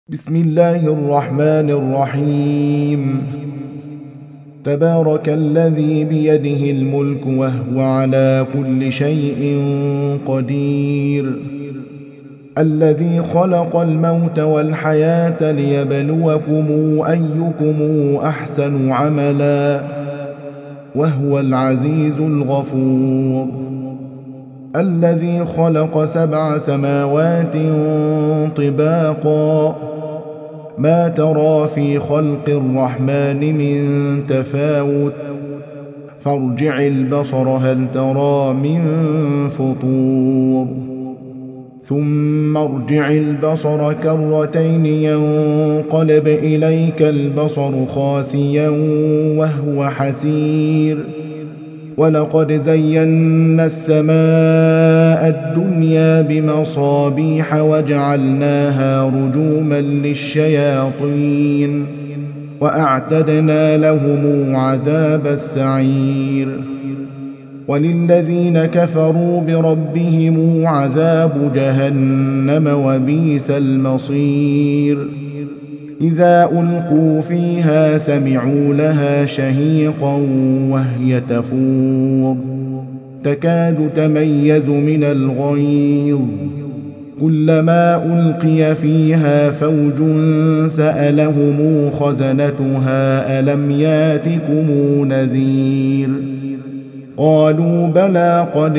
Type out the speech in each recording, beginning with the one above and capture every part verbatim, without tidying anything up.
بسم الله الرحمن الرحيم. تبارك الذي بيده الملك وهو على كل شيء قدير، الذي خلق الموت والحياة ليبلوكم أيكم أحسن عملا وهو العزيز الغفور، الذي خلق سبع سماوات طباقا ما ترى في خلق الرحمن من تفاوت فارجع البصر هل ترى من فطور ثم ارجع البصر كرتين ينقلب إليك البصر خاسئا وهو حسير، ولقد زينا السماء الدنيا بمصابيح وجعلناها رجوما للشياطين وأعتدنا لهم عذاب السعير، وللذين كفروا بربهم عذاب جهنم وبئس المصير. إذا ألقوا فيها سمعوا لها شهيقا وهي تفور تكاد تميز من الغيظ، كلما ألقي فيها فوج سألهم خزنتها ألم ياتكم نذير، قالوا بلى قد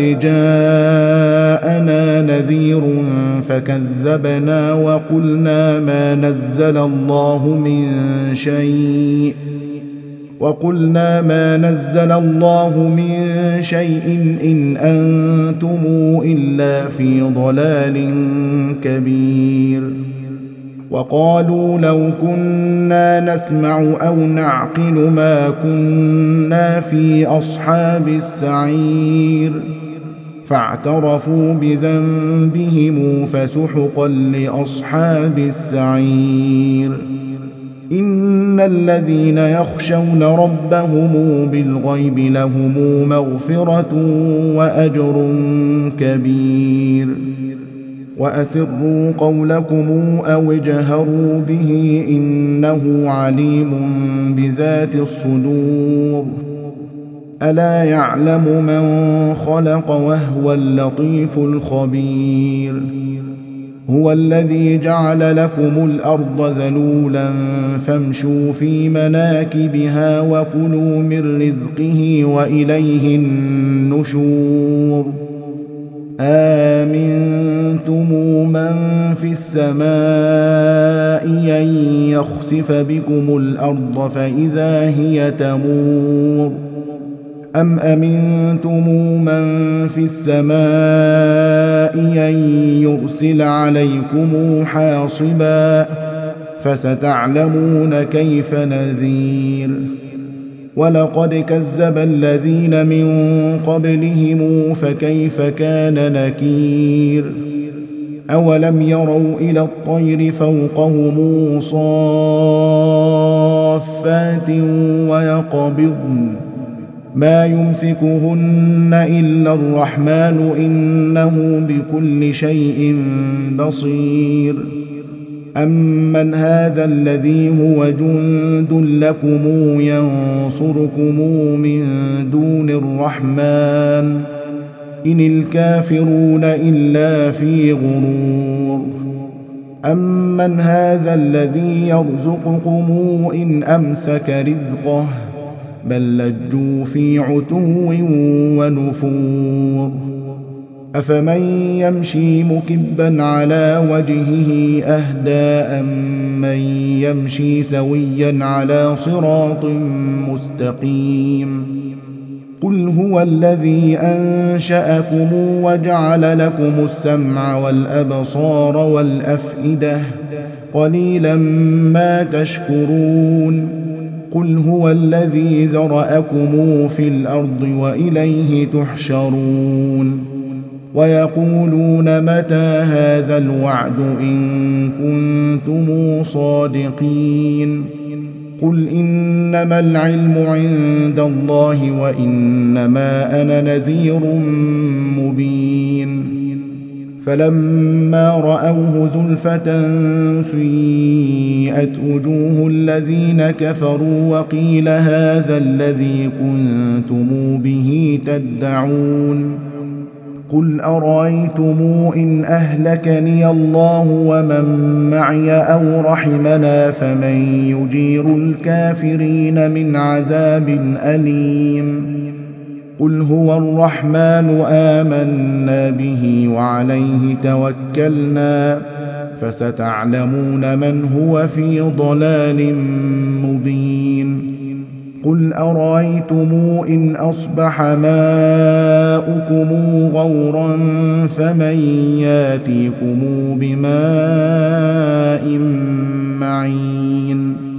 جاءنا نذير فكذبنا وقلنا ما نزل الله من شيء وقلنا ما نزل الله من شيء إن أنتم إلا في ضلال كبير، وقالوا لو كنا نسمع أو نعقل ما كنا في أصحاب السعير، فاعترفوا بذنبهم فسحقا لأصحاب السعير. إن الذين يخشون ربهم بالغيب لهم مغفرة وأجر كبير، وأسروا قولكم أو اجهروا به إنه عليم بذات الصدور، ألا يعلم من خلق وهو اللطيف الخبير. هو الذي جعل لكم الأرض ذلولا فامشوا في مناكبها وكلوا من رزقه وإليه النشور. آمنتم من في السماء أن يخسف بكم الأرض فإذا هي تمور، أم أمنتم من في السماء أن يرسل عليكم حاصبا فستعلمون كيف نذير. ولقد كذب الذين من قبلهم فكيف كان نكير. أولم يروا إلى الطير فوقهم صافات ويقبضن ما يمسكهن إلا الرحمن إنه بكل شيء بصير. أمن هذا الذي هو جند لكم ينصركم من دون الرحمن إن الكافرون إلا في غرور. أمن هذا الذي يرزقكم إن أمسك رزقه بل لجوا في عتو ونفور. أفمن يمشي مكبا على وجهه أهدى أمن يمشي سويا على صراط مستقيم. قل هو الذي أنشأكم وجعل لكم السمع والأبصار والأفئدة قليلا ما تشكرون. قل هو الذي ذرأكم في الأرض وإليه تحشرون. ويقولون متى هذا الوعد إن كنتم صادقين. قل إنما العلم عند الله وإنما أنا نذير مبين. فلما رأوه زلفة سيئت وجوه الذين كفروا وقيل هذا الذي كنتم به تدعون قل أرأيتم إن أهلكني الله ومن معي أو رحمنا فمن يجير الكافرين من عذاب أليم قل هو الرحمن آمنا به وعليه توكلنا فستعلمون من هو في ضلال مبين قل أرأيتم إن أصبح ماؤكم غورا فمن ياتيكم بماء معين